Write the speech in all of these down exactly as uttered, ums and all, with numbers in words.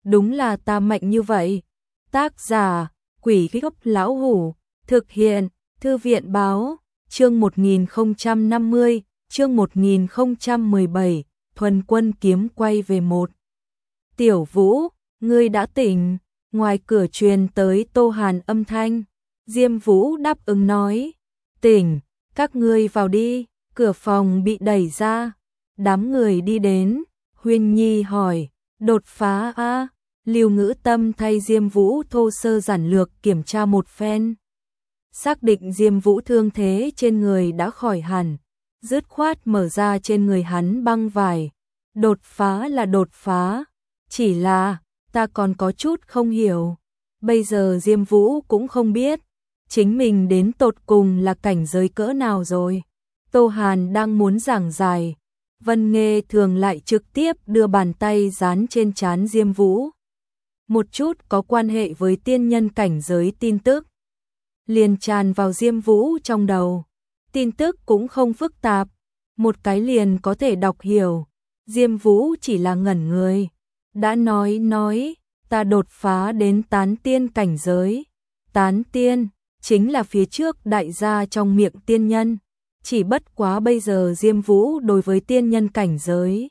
đúng là ta mạnh như vậy. Tác giả, Quỷ Gốc Lão Hủ, thực hiện, Thư viện Báo, chương một nghìn không trăm năm mươi, chương một nghìn không trăm mười bảy, Thuần Quân Kiếm quay về một. Tiểu Vũ, ngươi đã tỉnh, ngoài cửa truyền tới Tô Hàn âm thanh. Diêm Vũ đáp ứng nói, tỉnh, các ngươi vào đi. Cửa phòng bị đẩy ra, đám người đi đến. Huyên Nhi hỏi, đột phá a? Lưu Ngữ Tâm thay Diêm Vũ thô sơ giản lược kiểm tra một phen. Xác định Diêm Vũ thương thế trên người đã khỏi hẳn, dứt khoát mở ra trên người hắn băng vải. Đột phá là đột phá, chỉ là ta còn có chút không hiểu. Bây giờ Diêm Vũ cũng không biết chính mình đến tột cùng là cảnh giới cỡ nào rồi. Tô Hàn đang muốn giảng giải, Vân Nghê Thường lại trực tiếp đưa bàn tay dán trên trán Diêm Vũ. Một chút có quan hệ với tiên nhân cảnh giới tin tức liền tràn vào Diêm Vũ trong đầu. Tin tức cũng không phức tạp, một cái liền có thể đọc hiểu. Diêm Vũ chỉ là ngẩn người, đã nói nói, ta đột phá đến tán tiên cảnh giới. Tán tiên chính là phía trước đại gia trong miệng tiên nhân. Chỉ bất quá bây giờ Diêm Vũ đối với tiên nhân cảnh giới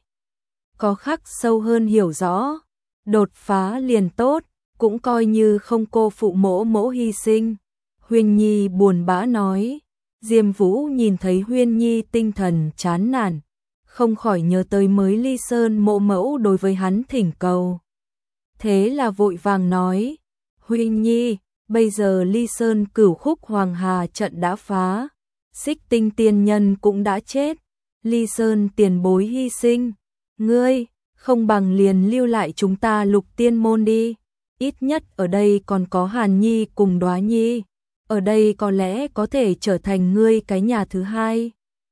có khắc sâu hơn hiểu rõ. Đột phá liền tốt, cũng coi như không cô phụ mỗ mỗ hy sinh. Huyên Nhi buồn bã nói. Diêm Vũ nhìn thấy Huyên Nhi tinh thần chán nản, không khỏi nhớ tới mới Ly Sơn mộ mẫu đối với hắn thỉnh cầu. Thế là vội vàng nói, Huyên Nhi, bây giờ Ly Sơn Cửu Khúc Hoàng Hà trận đã phá, Xích Tinh tiên nhân cũng đã chết, Ly Sơn tiền bối hy sinh, ngươi không bằng liền lưu lại chúng ta Lục Tiên môn đi, ít nhất ở đây còn có Hàn Nhi cùng Đóa Nhi, ở đây có lẽ có thể trở thành ngươi cái nhà thứ hai.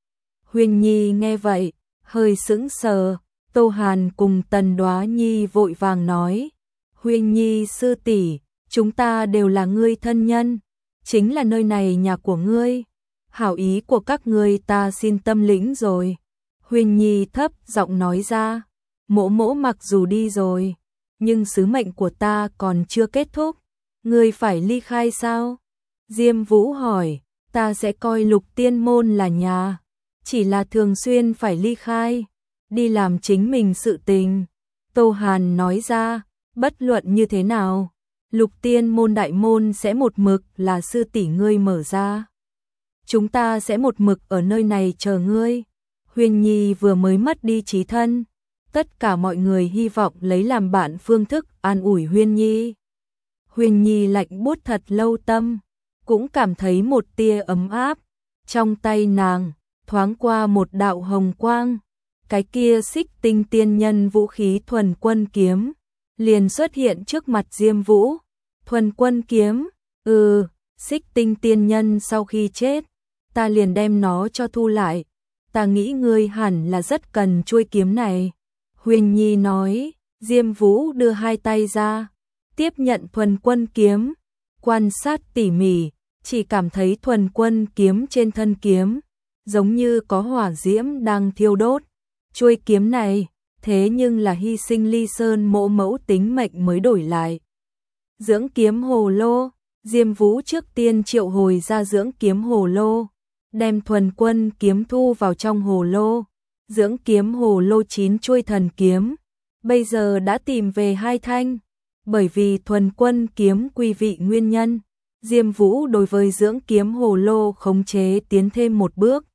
Huyên Nhi nghe vậy, hơi sững sờ. Tô Hàn cùng Tần Đóa Nhi vội vàng nói, Huyên Nhi sư tỷ, chúng ta đều là ngươi thân nhân, chính là nơi này nhà của ngươi, hảo ý của các ngươi ta xin tâm lĩnh rồi. Huyên Nhi thấp giọng nói ra, mỗ mỗ mặc dù đi rồi, nhưng sứ mệnh của ta còn chưa kết thúc, ngươi phải ly khai sao? Diêm Vũ hỏi, ta sẽ coi Lục Tiên môn là nhà, chỉ là thường xuyên phải ly khai, đi làm chính mình sự tình. Tô Hàn nói ra, bất luận như thế nào, Lục Tiên môn đại môn sẽ một mực là sư tỷ ngươi mở ra. Chúng ta sẽ một mực ở nơi này chờ ngươi. Huyên Nhi vừa mới mất đi trí thân, tất cả mọi người hy vọng lấy làm bạn phương thức an ủi Huyên Nhi. Huyên Nhi lạnh buốt thật lâu tâm, cũng cảm thấy một tia ấm áp. Trong tay nàng thoáng qua một đạo hồng quang, cái kia Xích Tinh tiên nhân vũ khí Thuần Quân kiếm liền xuất hiện trước mặt Diêm Vũ. Thuần Quân kiếm? Ừ, Xích Tinh tiên nhân sau khi chết, ta liền đem nó cho thu lại. Ta nghĩ ngươi hẳn là rất cần chuôi kiếm này. Huyên Nhi nói. Diêm Vũ đưa hai tay ra, tiếp nhận Thuần Quân kiếm, quan sát tỉ mỉ, chỉ cảm thấy Thuần Quân kiếm trên thân kiếm giống như có hỏa diễm đang thiêu đốt. Chuôi kiếm này thế nhưng là hy sinh Ly Sơn mộ mẫu tính mệnh mới đổi lại. Dưỡng kiếm hồ lô. Diêm Vũ trước tiên triệu hồi ra dưỡng kiếm hồ lô, đem Thuần Quân kiếm thu vào trong hồ lô. Dưỡng kiếm hồ lô chín chuôi thần kiếm, bây giờ đã tìm về hai thanh. Bởi vì Thuần Quân kiếm quy vị nguyên nhân, Diêm Vũ đối với dưỡng kiếm hồ lô khống chế tiến thêm một bước.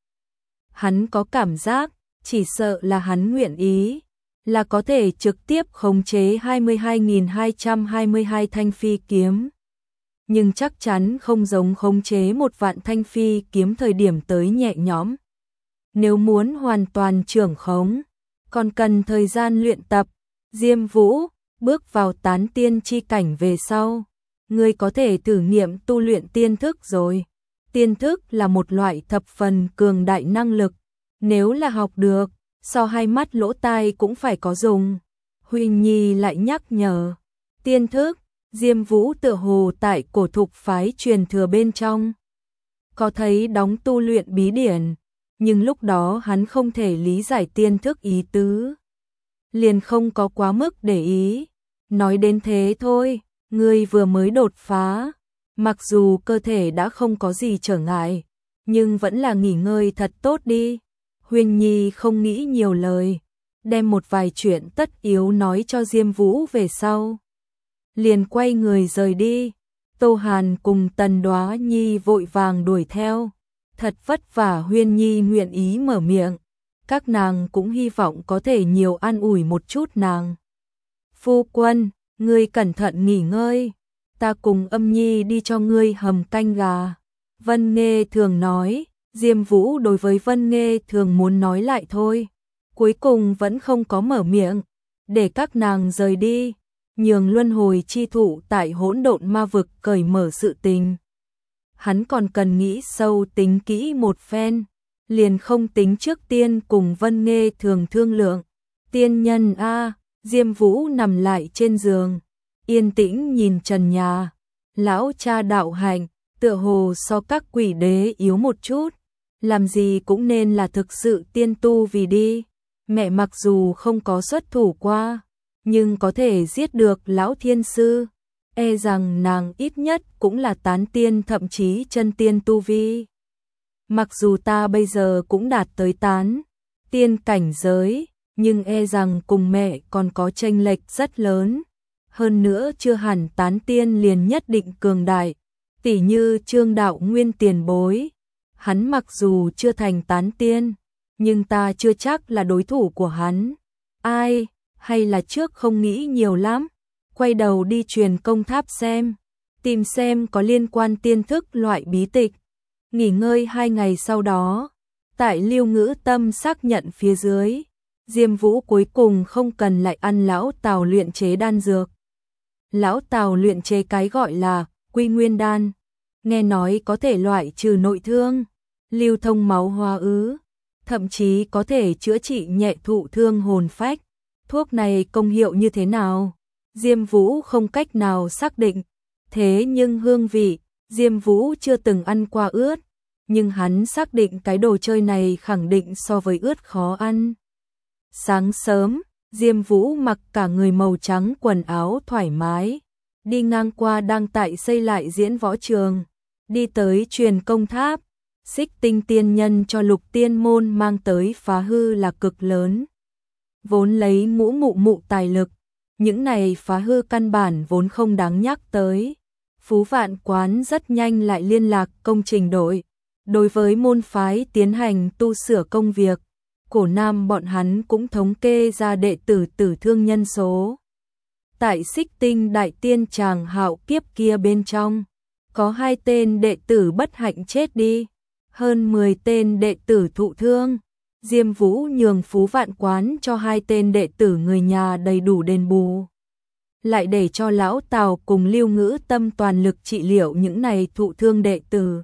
Hắn có cảm giác, chỉ sợ là hắn nguyện ý, là có thể trực tiếp khống chế hai mươi hai nghìn hai trăm hai mươi hai thanh phi kiếm. Nhưng chắc chắn không giống khống chế một vạn thanh phi kiếm thời điểm tới nhẹ nhõm. Nếu muốn hoàn toàn trưởng khống, còn cần thời gian luyện tập. Diêm Vũ, bước vào tán tiên chi cảnh về sau, ngươi có thể thử nghiệm tu luyện tiên thức rồi. Tiên thức là một loại thập phần cường đại năng lực, nếu là học được, so hai mắt lỗ tai cũng phải có dùng. Huynh Nhi lại nhắc nhở, tiên thức, Diêm Vũ tựa hồ tại cổ thục phái truyền thừa bên trong có thấy đóng tu luyện bí điển, nhưng lúc đó hắn không thể lý giải tiên thức ý tứ, liền không có quá mức để ý. Nói đến thế thôi, ngươi vừa mới đột phá, mặc dù cơ thể đã không có gì trở ngại, nhưng vẫn là nghỉ ngơi thật tốt đi. Huyên Nhi không nghĩ nhiều lời, đem một vài chuyện tất yếu nói cho Diêm Vũ về sau. Liền quay người rời đi, Tô Hàn cùng Tần Đoá Nhi vội vàng đuổi theo. Thật vất vả Huyên Nhi nguyện ý mở miệng, các nàng cũng hy vọng có thể nhiều an ủi một chút nàng. Phu quân, ngươi cẩn thận nghỉ ngơi, ta cùng Âm Nhi đi cho ngươi hầm canh gà. Vân Nghê thường nói, Diêm Vũ đối với Vân Nghê thường muốn nói lại thôi, cuối cùng vẫn không có mở miệng, để các nàng rời đi, nhường luân hồi chi thụ tại hỗn độn ma vực cởi mở sự tình. Hắn còn cần nghĩ sâu tính kỹ một phen, liền không tính trước tiên cùng Vân Nghê thường thương lượng. Tiên nhân a, Diêm Vũ nằm lại trên giường, yên tĩnh nhìn trần nhà. Lão cha đạo hạnh, tựa hồ so các quỷ đế yếu một chút, làm gì cũng nên là thực sự tiên tu vì đi. Mẹ mặc dù không có xuất thủ qua, nhưng có thể giết được lão thiên sư, e rằng nàng ít nhất cũng là tán tiên thậm chí chân tiên tu vi. Mặc dù ta bây giờ cũng đạt tới tán tiên cảnh giới, nhưng e rằng cùng mẹ còn có chênh lệch rất lớn. Hơn nữa chưa hẳn tán tiên liền nhất định cường đại, tỉ như Trương Đạo Nguyên tiền bối. Hắn mặc dù chưa thành tán tiên, nhưng ta chưa chắc là đối thủ của hắn. Ai, hay là trước không nghĩ nhiều lắm, quay đầu đi truyền công tháp xem, tìm xem có liên quan tiên thức loại bí tịch. Nghỉ ngơi hai ngày sau đó, tại Lưu Ngữ Tâm xác nhận phía dưới, Diêm Vũ cuối cùng không cần lại ăn lão Tào luyện chế đan dược. Lão Tào luyện chế cái gọi là Quy Nguyên đan, nghe nói có thể loại trừ nội thương, lưu thông máu hoa ứ, thậm chí có thể chữa trị nhẹ thụ thương hồn phách. Thuốc này công hiệu như thế nào? Diêm Vũ không cách nào xác định, thế nhưng hương vị, Diêm Vũ chưa từng ăn qua ướt, nhưng hắn xác định cái đồ chơi này khẳng định so với ướt khó ăn. Sáng sớm, Diêm Vũ mặc cả người màu trắng quần áo thoải mái, đi ngang qua đang tại xây lại diễn võ trường, đi tới truyền công tháp. Xích Tinh tiên nhân cho Lục Tiên môn mang tới phá hư là cực lớn, vốn lấy mũ mụ mụ tài lực, những này phá hư căn bản vốn không đáng nhắc tới. Phú Vạn Quán rất nhanh lại liên lạc công trình đội, đối với môn phái tiến hành tu sửa công việc. Cổ Nam bọn hắn cũng thống kê ra đệ tử tử thương nhân số. Tại Xích Tinh đại tiên tràng hạo kiếp kia bên trong, có hai tên đệ tử bất hạnh chết đi, hơn mười tên đệ tử thụ thương. Diêm Vũ nhường Phú Vạn Quán cho hai tên đệ tử người nhà đầy đủ đền bù, lại để cho lão Tào cùng Lưu Ngữ Tâm toàn lực trị liệu những này thụ thương đệ tử.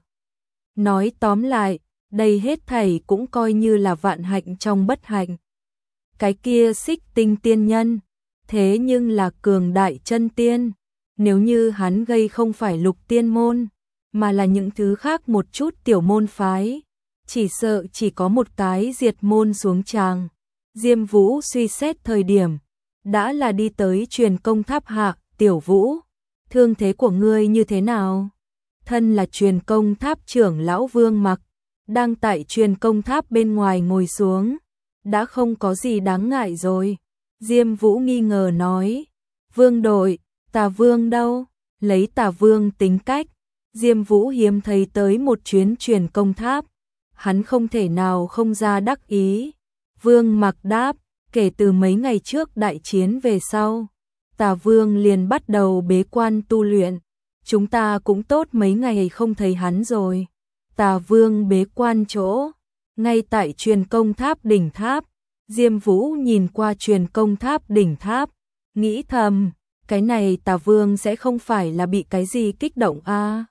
Nói tóm lại, đây hết thảy cũng coi như là vạn hạnh trong bất hạnh. Cái kia Xích Tinh tiên nhân, thế nhưng là cường đại chân tiên, nếu như hắn gây không phải Lục Tiên môn, mà là những thứ khác một chút tiểu môn phái, chỉ sợ chỉ có một cái diệt môn xuống tràng. Diêm Vũ suy xét thời điểm, đã là đi tới truyền công tháp hạ. Tiểu Vũ, thương thế của ngươi như thế nào? Thân là truyền công tháp trưởng lão Vương Mặc, đang tại truyền công tháp bên ngoài ngồi xuống, đã không có gì đáng ngại rồi. Diêm Vũ nghi ngờ nói, Vương đội, Tà Vương đâu? Lấy Tà Vương tính cách, Diêm Vũ hiếm thấy tới một chuyến truyền công tháp, hắn không thể nào không ra đắc ý. Vương Mặc đáp, kể từ mấy ngày trước đại chiến về sau, Tà Vương liền bắt đầu bế quan tu luyện, chúng ta cũng tốt mấy ngày không thấy hắn rồi. Tà Vương bế quan chỗ, ngay tại truyền công tháp đỉnh tháp. Diêm Vũ nhìn qua truyền công tháp đỉnh tháp, nghĩ thầm, cái này Tà Vương sẽ không phải là bị cái gì kích động a? À?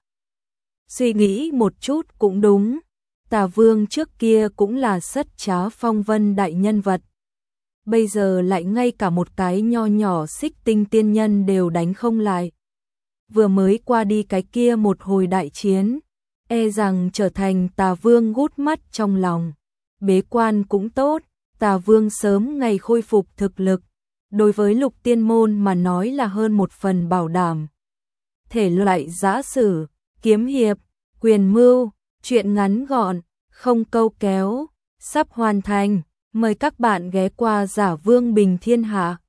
Suy nghĩ một chút cũng đúng, Tà Vương trước kia cũng là sất trá phong vân đại nhân vật, bây giờ lại ngay cả một cái nho nhỏ Xích Tinh tiên nhân đều đánh không lại. Vừa mới qua đi cái kia một hồi đại chiến, e rằng trở thành Tà Vương gút mắt trong lòng. Bế quan cũng tốt, Tà Vương sớm ngày khôi phục thực lực, đối với Lục Tiên Môn mà nói là hơn một phần bảo đảm. Thể loại giã sử, kiếm hiệp, quyền mưu, truyện ngắn gọn, không câu kéo, sắp hoàn thành. Mời các bạn ghé qua Giả Vương Bình Thiên Hạ.